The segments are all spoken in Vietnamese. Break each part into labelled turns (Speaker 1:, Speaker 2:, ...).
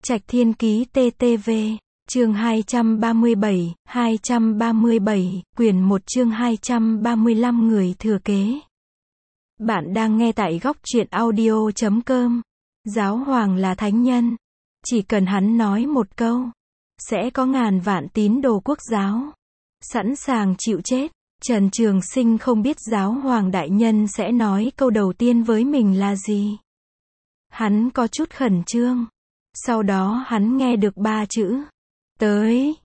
Speaker 1: Trạch Thiên Ký TTV, chương 237, quyển 1 chương 235 người thừa kế. Bạn đang nghe tại góc truyện audio.com. Giáo hoàng là thánh nhân. Chỉ cần hắn nói một câu, sẽ có ngàn vạn tín đồ quốc giáo sẵn sàng chịu chết. Trần Trường Sinh không biết giáo hoàng đại nhân sẽ nói câu đầu tiên với mình là gì. Hắn có chút khẩn trương. Sau đó hắn nghe được 3 chữ. Tới.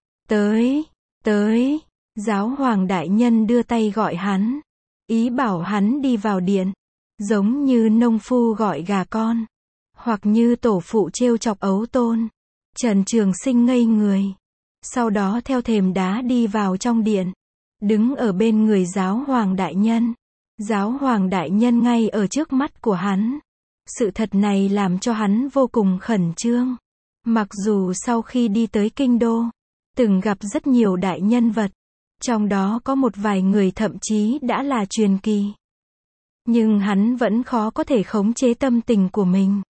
Speaker 1: Giáo hoàng đại nhân đưa tay gọi hắn. Ý bảo hắn đi vào điện. Giống như nông phu gọi gà con. Hoặc như tổ phụ trêu chọc ấu tôn. Trần Trường Sinh ngây người. Sau đó theo thềm đá đi vào trong điện. Đứng ở bên người giáo hoàng đại nhân. Giáo hoàng đại nhân ngay ở trước mắt của hắn. Sự thật này làm cho hắn vô cùng khẩn trương. Mặc dù sau khi đi tới kinh đô, từng gặp rất nhiều đại nhân vật. Trong đó có một vài người thậm chí đã là truyền kỳ. Nhưng hắn vẫn khó có thể khống chế tâm tình của mình.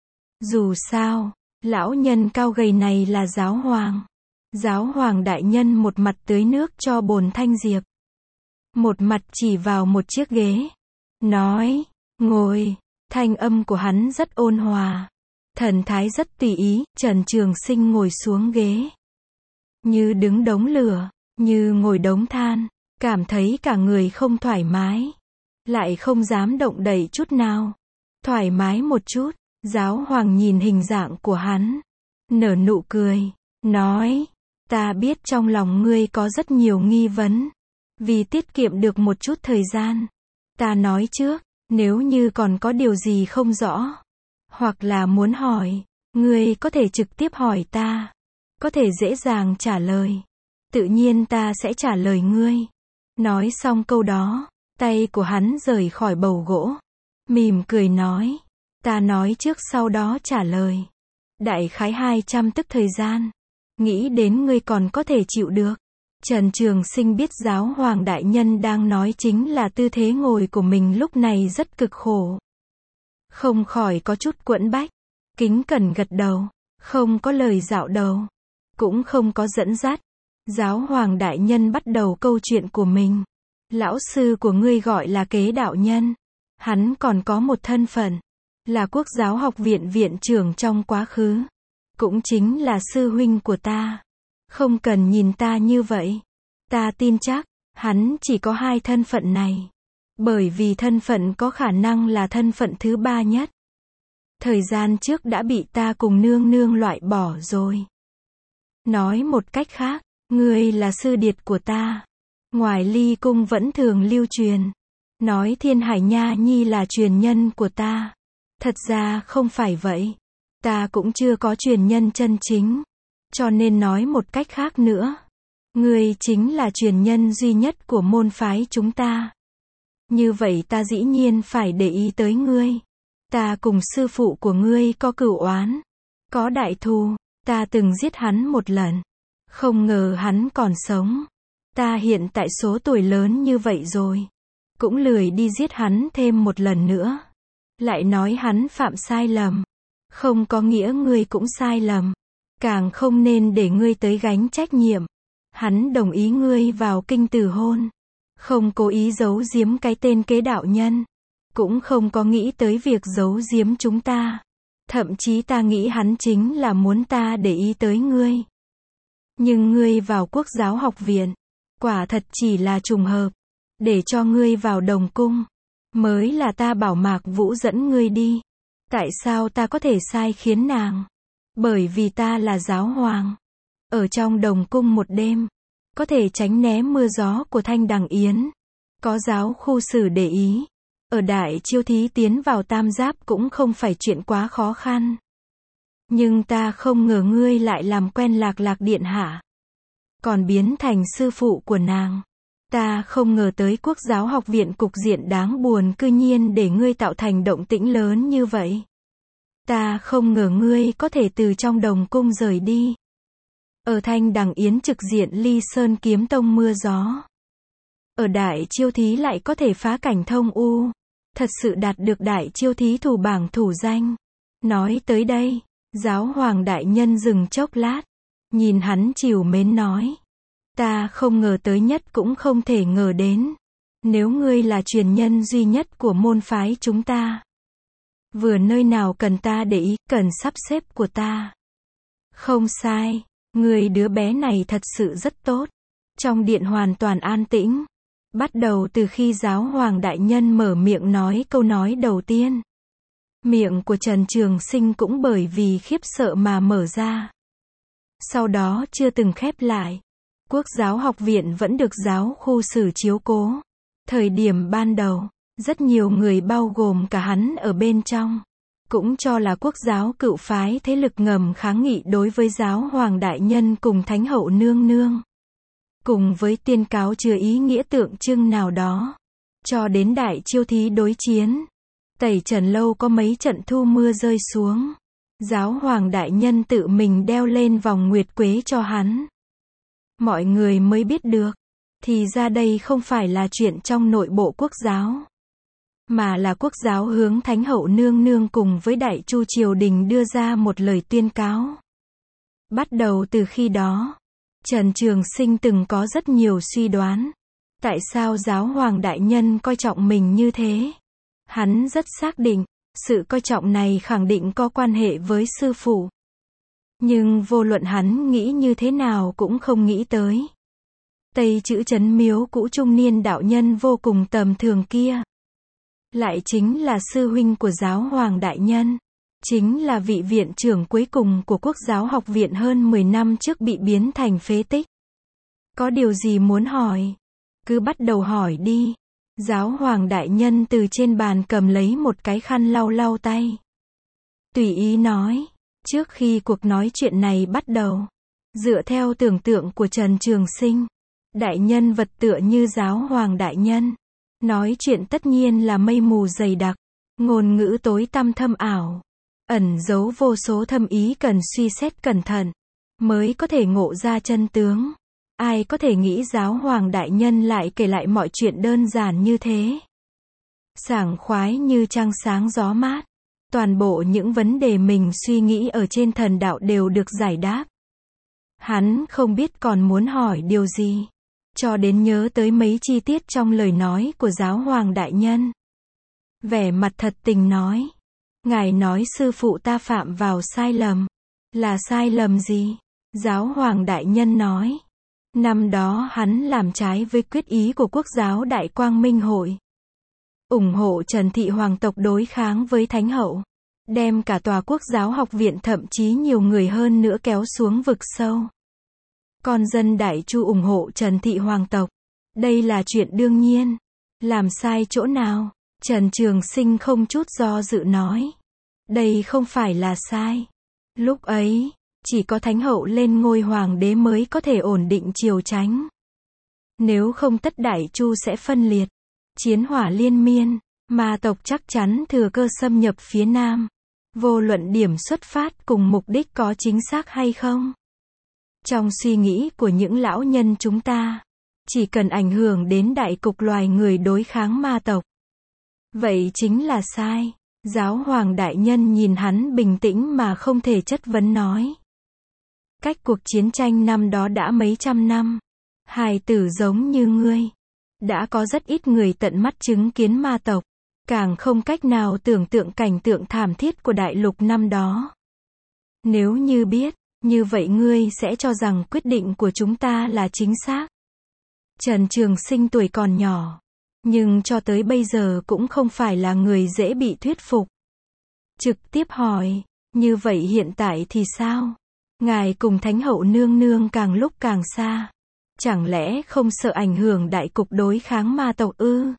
Speaker 1: Dù sao, lão nhân cao gầy này là giáo hoàng. Giáo hoàng đại nhân một mặt tưới nước cho bồn Thanh Diệp. Một mặt chỉ vào một chiếc ghế. Nói, ngồi. Thanh âm của hắn rất ôn hòa. Thần thái rất tùy ý. Trần Trường Sinh ngồi xuống ghế. Như đứng đống lửa, như ngồi đống than. Cảm thấy cả người không thoải mái. Lại không dám động đậy chút nào. Thoải mái một chút. Giáo hoàng nhìn hình dạng của hắn. Nở nụ cười. Nói, ta biết trong lòng ngươi có rất nhiều nghi vấn. Vì tiết kiệm được một chút thời gian. Ta nói trước, nếu như còn có điều gì không rõ. Hoặc là muốn hỏi, ngươi có thể trực tiếp hỏi ta. Có thể dễ dàng trả lời. Tự nhiên ta sẽ trả lời ngươi. Nói xong câu đó, tay của hắn rời khỏi bầu gỗ. Mỉm cười nói, ta nói trước sau đó trả lời. Đại khái 200 tức thời gian. Nghĩ đến ngươi còn có thể chịu được. Trần Trường Sinh biết giáo hoàng đại nhân đang nói chính là tư thế ngồi của mình lúc này rất cực khổ. Không khỏi có chút quẫn bách. Kính cẩn gật đầu. Không có lời dạo đầu. Cũng không có dẫn dắt. Giáo hoàng đại nhân bắt đầu câu chuyện của mình. Lão sư của ngươi gọi là Kế đạo nhân. Hắn còn có một thân phận. Là Quốc giáo học viện viện trưởng trong quá khứ. Cũng chính là sư huynh của ta. Không cần nhìn ta như vậy. Ta tin chắc, hắn chỉ có 2 thân phận này. Bởi vì thân phận có khả năng là thân phận thứ 3 nhất. Thời gian trước đã bị ta cùng nương nương loại bỏ rồi. Nói một cách khác, ngươi là sư điệt của ta. Ngoài ly cung vẫn thường lưu truyền. Nói Thiên Hải Nha Nhi là truyền nhân của ta. Thật ra không phải vậy. Ta cũng chưa có truyền nhân chân chính. Cho nên nói một cách khác nữa. Ngươi chính là truyền nhân duy nhất của môn phái chúng ta. Như vậy ta dĩ nhiên phải để ý tới ngươi. Ta cùng sư phụ của ngươi có cửu oán. Có đại thù. Ta từng giết hắn một lần. Không ngờ hắn còn sống. Ta hiện tại số tuổi lớn như vậy rồi. Cũng lười đi giết hắn thêm một lần nữa. Lại nói hắn phạm sai lầm. Không có nghĩa ngươi cũng sai lầm. Càng không nên để ngươi tới gánh trách nhiệm. Hắn đồng ý ngươi vào kinh từ hôn. Không cố ý giấu giếm cái tên Kế đạo nhân. Cũng không có nghĩ tới việc giấu giếm chúng ta. Thậm chí ta nghĩ hắn chính là muốn ta để ý tới ngươi. Nhưng ngươi vào Quốc giáo học viện. Quả thật chỉ là trùng hợp. Để cho ngươi vào Đồng cung. Mới là ta bảo Mạc Vũ dẫn ngươi đi. Tại sao ta có thể sai khiến nàng? Bởi vì ta là giáo hoàng. Ở trong Đồng cung một đêm. Có thể tránh né mưa gió của Thanh Đằng Yến. Có giáo khu sử để ý. Ở Đại Chiêu Thí tiến vào Tam Giáp cũng không phải chuyện quá khó khăn. Nhưng ta không ngờ ngươi lại làm quen Lạc Lạc điện hạ. Còn biến thành sư phụ của nàng. Ta không ngờ tới Quốc giáo học viện cục diện đáng buồn cư nhiên để ngươi tạo thành động tĩnh lớn như vậy. Ta không ngờ ngươi có thể từ trong Đồng cung rời đi. Ở Thanh Đằng Yến trực diện Ly Sơn kiếm tông mưa gió. Ở Đại Chiêu Thí lại có thể phá cảnh thông u. Thật sự đạt được Đại Chiêu Thí thủ bảng thủ danh. Nói tới đây, Giáo hoàng đại nhân dừng chốc lát, nhìn hắn trìu mến nói. Ta không ngờ tới nhất cũng không thể ngờ đến. Nếu ngươi là truyền nhân duy nhất của môn phái chúng ta. Vừa nơi nào cần ta để ý, cần sắp xếp của ta. Không sai, người đứa bé này thật sự rất tốt. Trong điện hoàn toàn an tĩnh. Bắt đầu từ khi giáo hoàng đại nhân mở miệng nói câu nói đầu tiên. Miệng của Trần Trường Sinh cũng bởi vì khiếp sợ mà mở ra. Sau đó chưa từng khép lại. Quốc giáo học viện vẫn được giáo khu xử chiếu cố. Thời điểm ban đầu, rất nhiều người bao gồm cả hắn ở bên trong, cũng cho là quốc giáo cựu phái thế lực ngầm kháng nghị đối với giáo hoàng đại nhân cùng thánh hậu nương nương. Cùng với tuyên cáo chứa ý nghĩa tượng trưng nào đó. Cho đến đại chiêu thí đối chiến. Tẩy Trần Lâu có mấy trận thu mưa rơi xuống. Giáo hoàng đại nhân tự mình đeo lên vòng nguyệt quế cho hắn. Mọi người mới biết được. Thì ra đây không phải là chuyện trong nội bộ quốc giáo. Mà là quốc giáo hướng thánh hậu nương nương cùng với đại chu triều đình đưa ra một lời tuyên cáo. Bắt đầu từ khi đó. Trần Trường Sinh từng có rất nhiều suy đoán. Tại sao giáo hoàng đại nhân coi trọng mình như thế? Hắn rất xác định, sự coi trọng này khẳng định có quan hệ với sư phụ. Nhưng vô luận hắn nghĩ như thế nào cũng không nghĩ tới. Tây chữ Trấn Miếu cũ trung niên đạo nhân vô cùng tầm thường kia. Lại chính là sư huynh của giáo hoàng đại nhân. Chính là vị viện trưởng cuối cùng của Quốc giáo học viện hơn 10 năm trước bị biến thành phế tích. Có điều gì muốn hỏi? Cứ bắt đầu hỏi đi. Giáo hoàng đại nhân từ trên bàn cầm lấy một cái khăn lau lau tay. Tùy ý nói. Trước khi cuộc nói chuyện này bắt đầu. Dựa theo tưởng tượng của Trần Trường Sinh. Đại nhân vật tựa như giáo hoàng đại nhân. Nói chuyện tất nhiên là mây mù dày đặc. Ngôn ngữ tối tăm thâm ảo. Ẩn giấu vô số thâm ý cần suy xét cẩn thận. Mới có thể ngộ ra chân tướng. Ai có thể nghĩ giáo hoàng đại nhân lại kể lại mọi chuyện đơn giản như thế. Sảng khoái như trăng sáng gió mát. Toàn bộ những vấn đề mình suy nghĩ ở trên thần đạo đều được giải đáp. Hắn không biết còn muốn hỏi điều gì. Cho đến nhớ tới mấy chi tiết trong lời nói của giáo hoàng đại nhân. Vẻ mặt thật tình nói. Ngài nói sư phụ ta phạm vào sai lầm. Là sai lầm gì? Giáo hoàng đại nhân nói. Năm đó hắn làm trái với quyết ý của Quốc giáo Đại Quang Minh Hội. Ủng hộ Trần Thị Hoàng tộc đối kháng với Thánh hậu. Đem cả tòa Quốc giáo học viện thậm chí nhiều người hơn nữa kéo xuống vực sâu. Con dân Đại Chu ủng hộ Trần Thị Hoàng tộc. Đây là chuyện đương nhiên. Làm sai chỗ nào? Trần Trường Sinh không chút do dự nói. Đây không phải là sai. Lúc ấy, chỉ có Thánh hậu lên ngôi hoàng đế mới có thể ổn định triều chánh. Nếu không tất Đại Chu sẽ phân liệt. Chiến hỏa liên miên, ma tộc chắc chắn thừa cơ xâm nhập phía Nam. Vô luận điểm xuất phát cùng mục đích có chính xác hay không. Trong suy nghĩ của những lão nhân chúng ta, chỉ cần ảnh hưởng đến đại cục loài người đối kháng ma tộc. Vậy chính là sai. Giáo hoàng đại nhân nhìn hắn bình tĩnh mà không thể chất vấn nói. Cách cuộc chiến tranh năm đó đã mấy trăm năm. Hài tử giống như ngươi. Đã có rất ít người tận mắt chứng kiến ma tộc. Càng không cách nào tưởng tượng cảnh tượng thảm thiết của đại lục năm đó. Nếu như biết, như vậy ngươi sẽ cho rằng quyết định của chúng ta là chính xác. Trần Trường Sinh tuổi còn nhỏ. Nhưng cho tới bây giờ cũng không phải là người dễ bị thuyết phục. Trực tiếp hỏi, như vậy hiện tại thì sao? Ngài cùng Thánh hậu nương nương càng lúc càng xa. Chẳng lẽ không sợ ảnh hưởng đại cục đối kháng ma tộc ư?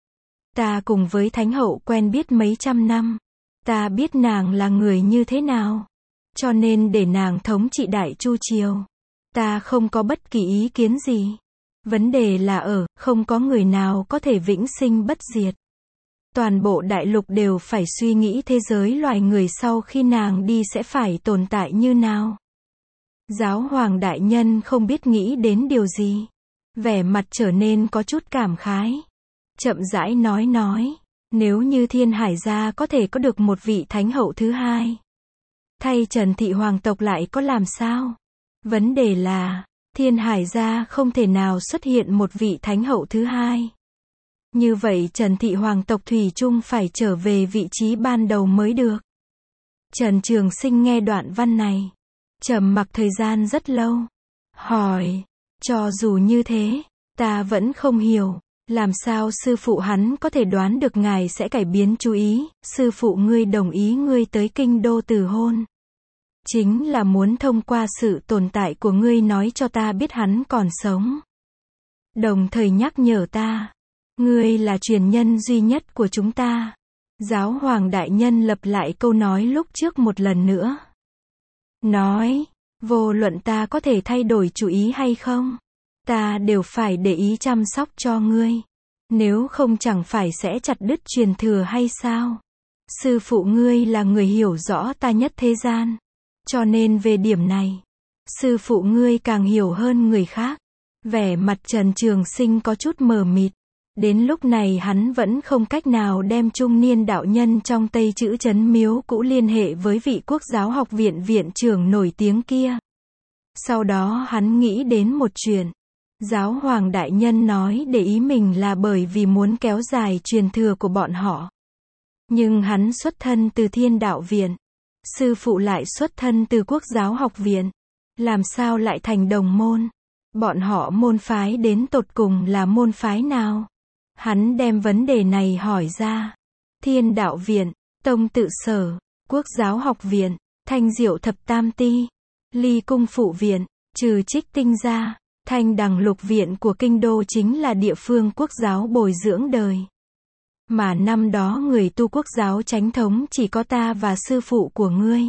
Speaker 1: Ta cùng với Thánh hậu quen biết mấy trăm năm. Ta biết nàng là người như thế nào. Cho nên để nàng thống trị Đại Chu triều. Ta không có bất kỳ ý kiến gì. Vấn đề là không có người nào có thể vĩnh sinh bất diệt. Toàn bộ đại lục đều phải suy nghĩ thế giới loài người sau khi nàng đi sẽ phải tồn tại như nào. Giáo hoàng đại nhân không biết nghĩ đến điều gì. Vẻ mặt trở nên có chút cảm khái. Chậm rãi nói. Nếu như Thiên Hải gia có thể có được một vị thánh hậu thứ hai. Thay Trần thị hoàng tộc lại có làm sao? Vấn đề là, Thiên Hải gia không thể nào xuất hiện một vị thánh hậu thứ hai. Như vậy Trần thị hoàng tộc thủy chung phải trở về vị trí ban đầu mới được. Trần Trường Sinh nghe đoạn văn này, trầm mặc thời gian rất lâu. Hỏi, cho dù như thế, ta vẫn không hiểu, làm sao sư phụ hắn có thể đoán được ngài sẽ cải biến chú ý, sư phụ ngươi đồng ý ngươi tới kinh đô từ hôn. Chính là muốn thông qua sự tồn tại của ngươi nói cho ta biết hắn còn sống. Đồng thời nhắc nhở ta, ngươi là truyền nhân duy nhất của chúng ta. Giáo hoàng đại nhân lặp lại câu nói lúc trước một lần nữa. Nói, vô luận ta có thể thay đổi chủ ý hay không, ta đều phải để ý chăm sóc cho ngươi. Nếu không chẳng phải sẽ chặt đứt truyền thừa hay sao? Sư phụ ngươi là người hiểu rõ ta nhất thế gian. Cho nên về điểm này, sư phụ ngươi càng hiểu hơn người khác. Vẻ mặt Trần Trường Sinh có chút mờ mịt. Đến lúc này hắn vẫn không cách nào đem trung niên đạo nhân trong Tây Chữ Trấn Miếu cũ liên hệ với vị Quốc giáo học viện viện trưởng nổi tiếng kia. Sau đó hắn nghĩ đến một chuyện. Giáo hoàng đại nhân nói để ý mình là bởi vì muốn kéo dài truyền thừa của bọn họ. Nhưng hắn xuất thân từ Thiên Đạo Viện. Sư phụ lại xuất thân từ Quốc giáo học viện. Làm sao lại thành đồng môn? Bọn họ môn phái đến tột cùng là môn phái nào? Hắn đem vấn đề này hỏi ra. Thiên Đạo Viện, Tông Tự Sở, Quốc giáo học viện, Thanh Diệu Thập Tam Ti, Ly Cung Phụ Viện, trừ Trích Tinh ra, Thanh Đằng Lục Viện của kinh đô chính là địa phương quốc giáo bồi dưỡng đời. Mà năm đó người tu quốc giáo chánh thống chỉ có ta và sư phụ của ngươi.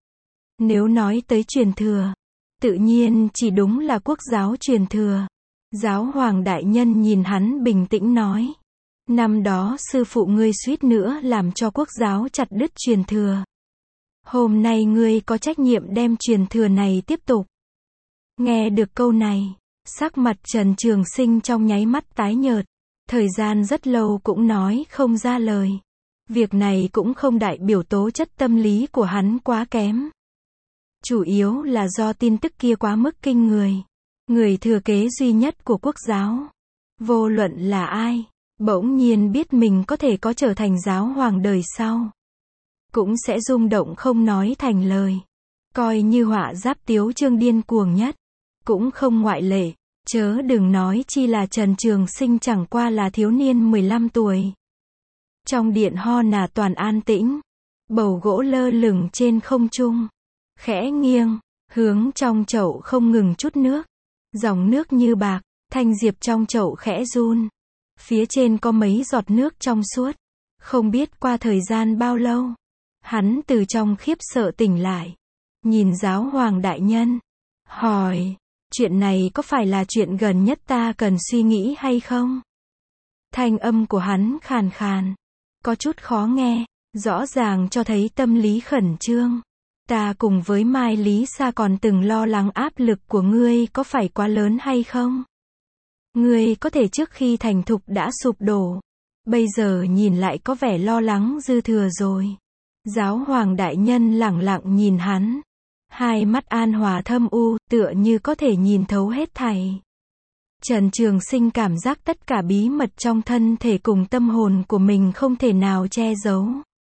Speaker 1: Nếu nói tới truyền thừa, tự nhiên chỉ đúng là quốc giáo truyền thừa. Giáo hoàng đại nhân nhìn hắn bình tĩnh nói. Năm đó sư phụ ngươi suýt nữa làm cho quốc giáo chặt đứt truyền thừa. Hôm nay ngươi có trách nhiệm đem truyền thừa này tiếp tục. Nghe được câu này, sắc mặt Trần Trường Sinh trong nháy mắt tái nhợt. Thời gian rất lâu cũng nói không ra lời. Việc này cũng không đại biểu tố chất tâm lý của hắn quá kém. Chủ yếu là do tin tức kia quá mức kinh người. Người thừa kế duy nhất của quốc giáo, vô luận là ai, bỗng nhiên biết mình có thể có trở thành giáo hoàng đời sau, cũng sẽ rung động không nói thành lời. Coi như Họa Giáp Tiếu Trương điên cuồng nhất, cũng không ngoại lệ. Chớ đừng nói chi là Trần Trường Sinh chẳng qua là thiếu niên 15 tuổi. Trong điện ho nà toàn an tĩnh, bầu gỗ lơ lửng trên không trung, khẽ nghiêng, hướng trong chậu không ngừng chút nước. Dòng nước như bạc, thanh diệp trong chậu khẽ run. Phía trên có mấy giọt nước trong suốt. Không biết qua thời gian bao lâu, hắn từ trong khiếp sợ tỉnh lại. Nhìn giáo hoàng đại nhân, hỏi, chuyện này có phải là chuyện gần nhất ta cần suy nghĩ hay không? Thanh âm của hắn khàn khàn, có chút khó nghe, rõ ràng cho thấy tâm lý khẩn trương. Ta cùng với Mai Lý Sa còn từng lo lắng áp lực của ngươi có phải quá lớn hay không? Ngươi có thể trước khi thành thục đã sụp đổ. Bây giờ nhìn lại có vẻ lo lắng dư thừa rồi. Giáo hoàng đại nhân lẳng lặng nhìn hắn. Hai mắt an hòa thâm u, tựa như có thể nhìn thấu hết thảy. Trần Trường Sinh cảm giác tất cả bí mật trong thân thể cùng tâm hồn của mình không thể nào che giấu.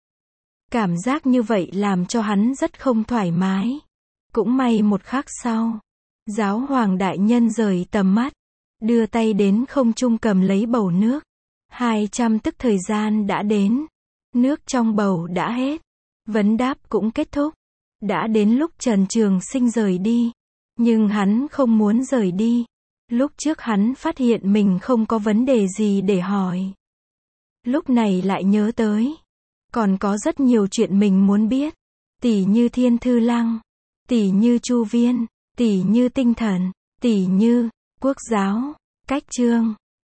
Speaker 1: Cảm giác như vậy làm cho hắn rất không thoải mái. Cũng may một khắc sau, giáo hoàng đại nhân rời tầm mắt, đưa tay đến không trung cầm lấy bầu nước. 200 tức thời gian đã đến. Nước trong bầu đã hết. Vấn đáp cũng kết thúc. Đã đến lúc Trần Trường Sinh rời đi. Nhưng hắn không muốn rời đi. Lúc trước hắn phát hiện mình không có vấn đề gì để hỏi. Lúc này lại nhớ tới. Còn có rất nhiều chuyện mình muốn biết. Tỉ như Thiên Thư Lăng. Tỉ như Chu Viên. Tỉ như tinh thần. Tỉ như quốc giáo. Cách chương.